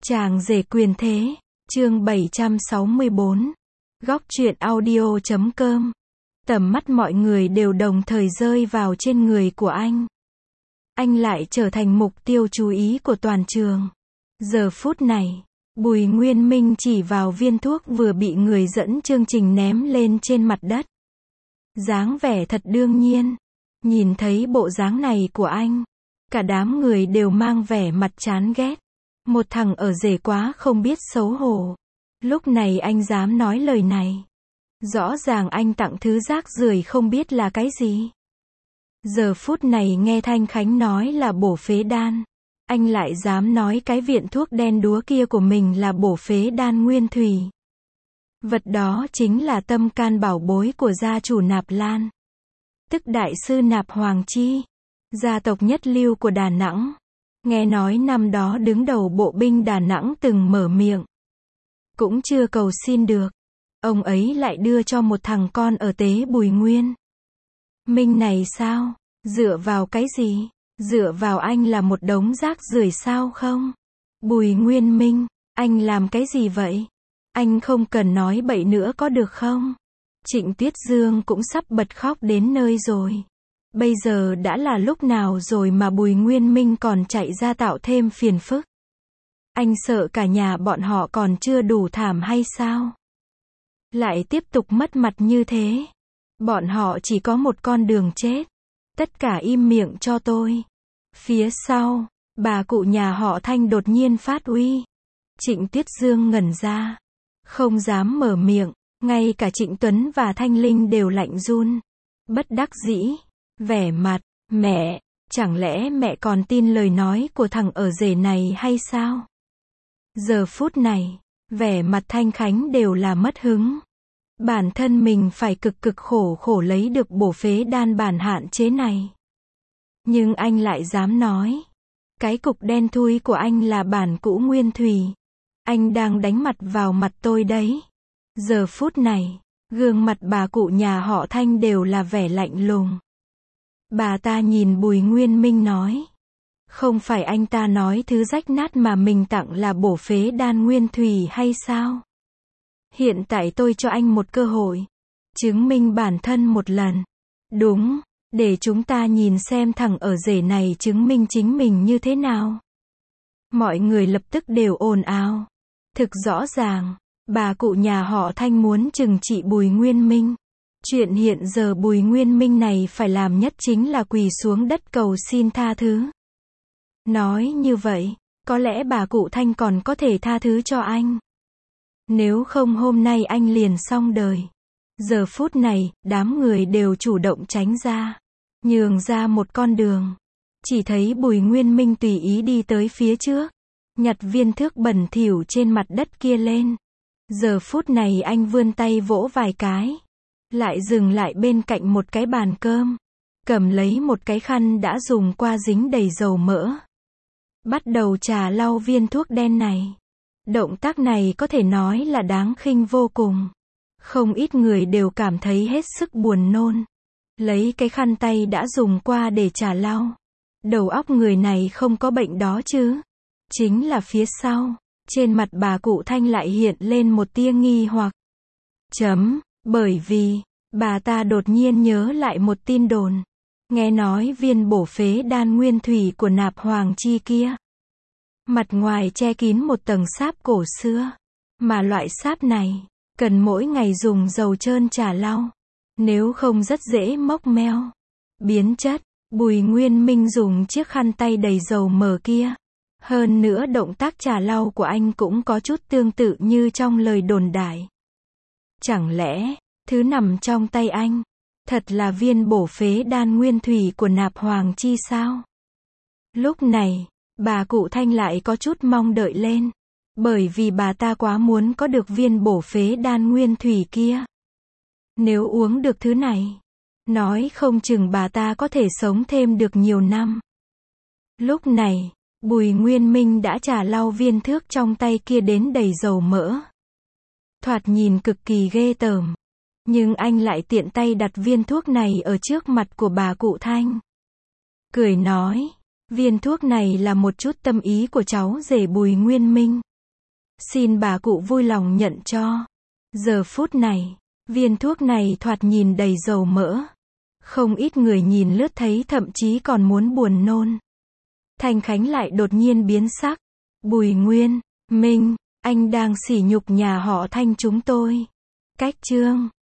Chàng rể quyền thế, chương 764. Góc truyện audio.com. Tầm mắt mọi người đều đồng thời rơi vào trên người của anh. Anh lại trở thành mục tiêu chú ý của toàn trường. Giờ phút này, Bùi Nguyên Minh chỉ vào viên thuốc vừa bị người dẫn chương trình ném lên trên mặt đất. Dáng vẻ thật đương nhiên. Nhìn thấy bộ dáng này của anh, cả đám người đều mang vẻ mặt chán ghét. Một thằng ở rể quá không biết xấu hổ. Lúc này anh dám nói lời này. Rõ ràng anh tặng thứ rác rưởi không biết là cái gì. Giờ phút này nghe Thanh Khánh nói là bổ phế đan. Anh lại dám nói cái viện thuốc đen đúa kia của mình là bổ phế đan nguyên thủy. Vật đó chính là tâm can bảo bối của gia chủ Nạp Lan. Tức đại sư Nạp Hoàng Chi. Gia tộc nhất lưu của Đà Nẵng. Nghe nói năm đó đứng đầu bộ binh Đà Nẵng từng mở miệng. Cũng chưa cầu xin được. Ông ấy lại đưa cho một thằng con ở tế Bùi Nguyên Minh này sao? Dựa vào cái gì? Dựa vào anh là một đống rác rưởi sao không? Bùi Nguyên Minh, anh làm cái gì vậy? Anh không cần nói bậy nữa có được không? Trịnh Tuyết Dương cũng sắp bật khóc đến nơi rồi. Bây giờ đã là lúc nào rồi mà Bùi Nguyên Minh còn chạy ra tạo thêm phiền phức? Anh sợ cả nhà bọn họ còn chưa đủ thảm hay sao? Lại tiếp tục mất mặt như thế. Bọn họ chỉ có một con đường chết. Tất cả im miệng cho tôi. Phía sau, bà cụ nhà họ Thanh đột nhiên phát uy. Trịnh Tuyết Dương ngẩn ra. Không dám mở miệng. Ngay cả Trịnh Tuấn và Thanh Linh đều lạnh run. Bất đắc dĩ. Vẻ mặt, mẹ, chẳng lẽ mẹ còn tin lời nói của thằng ở rể này hay sao? Giờ phút này, vẻ mặt Thanh Khánh đều là mất hứng. Bản thân mình phải cực khổ lấy được bổ phế đan bản hạn chế này. Nhưng anh lại dám nói. Cái cục đen thui của anh là bản cũ nguyên thủy. Anh đang đánh mặt vào mặt tôi đấy. Giờ phút này, gương mặt bà cụ nhà họ Thanh đều là vẻ lạnh lùng. Bà ta nhìn Bùi Nguyên Minh nói. Không phải anh ta nói thứ rách nát mà mình tặng là bổ phế đan nguyên thủy hay sao? Hiện tại tôi cho anh một cơ hội. Chứng minh bản thân một lần. Đúng, để chúng ta nhìn xem thằng ở rể này chứng minh chính mình như thế nào. Mọi người lập tức đều ồn ào. Thực rõ ràng, bà cụ nhà họ Thanh muốn trừng trị Bùi Nguyên Minh. Chuyện hiện giờ Bùi Nguyên Minh này phải làm nhất chính là quỳ xuống đất cầu xin tha thứ. Nói như vậy, có lẽ bà cụ Thanh còn có thể tha thứ cho anh. Nếu không hôm nay anh liền xong đời. Giờ phút này, đám người đều chủ động tránh ra. Nhường ra một con đường. Chỉ thấy Bùi Nguyên Minh tùy ý đi tới phía trước. Nhặt viên thước bẩn thỉu trên mặt đất kia lên. Giờ phút này anh vươn tay vỗ vài cái. Lại dừng lại bên cạnh một cái bàn cơm. Cầm lấy một cái khăn đã dùng qua dính đầy dầu mỡ. Bắt đầu chà lau viên thuốc đen này. Động tác này có thể nói là đáng khinh vô cùng. Không ít người đều cảm thấy hết sức buồn nôn. Lấy cái khăn tay đã dùng qua để chà lau. Đầu óc người này không có bệnh đó chứ. Chính là phía sau. Trên mặt bà cụ Thanh lại hiện lên một tia nghi hoặc. Bởi vì, bà ta đột nhiên nhớ lại một tin đồn. Nghe nói viên bổ phế đan nguyên thủy của Nạp Hoàng Chi kia. Mặt ngoài che kín một tầng sáp cổ xưa. Mà loại sáp này, cần mỗi ngày dùng dầu trơn chà lau. Nếu không rất dễ mốc meo. Biến chất, Bùi Nguyên Minh dùng chiếc khăn tay đầy dầu mỡ kia. Hơn nữa động tác chà lau của anh cũng có chút tương tự như trong lời đồn đại. Chẳng lẽ, thứ nằm trong tay anh, thật là viên bổ phế đan nguyên thủy của Nạp Hoàng Chi sao? Lúc này, bà cụ Thanh lại có chút mong đợi lên. Bởi vì bà ta quá muốn có được viên bổ phế đan nguyên thủy kia. Nếu uống được thứ này, nói không chừng bà ta có thể sống thêm được nhiều năm. Lúc này, Bùi Nguyên Minh đã chà lau viên thước trong tay kia đến đầy dầu mỡ. Thoạt nhìn cực kỳ ghê tởm. Nhưng anh lại tiện tay đặt viên thuốc này ở trước mặt của bà cụ Thanh. Cười nói, viên thuốc này là một chút tâm ý của cháu rể Bùi Nguyên Minh. Xin bà cụ vui lòng nhận cho. Giờ phút này, viên thuốc này thoạt nhìn đầy dầu mỡ. Không ít người nhìn lướt thấy thậm chí còn muốn buồn nôn. Thanh Khánh lại đột nhiên biến sắc. Bùi Nguyên, Minh, anh đang sỉ nhục nhà họ Thanh chúng tôi. Cách chương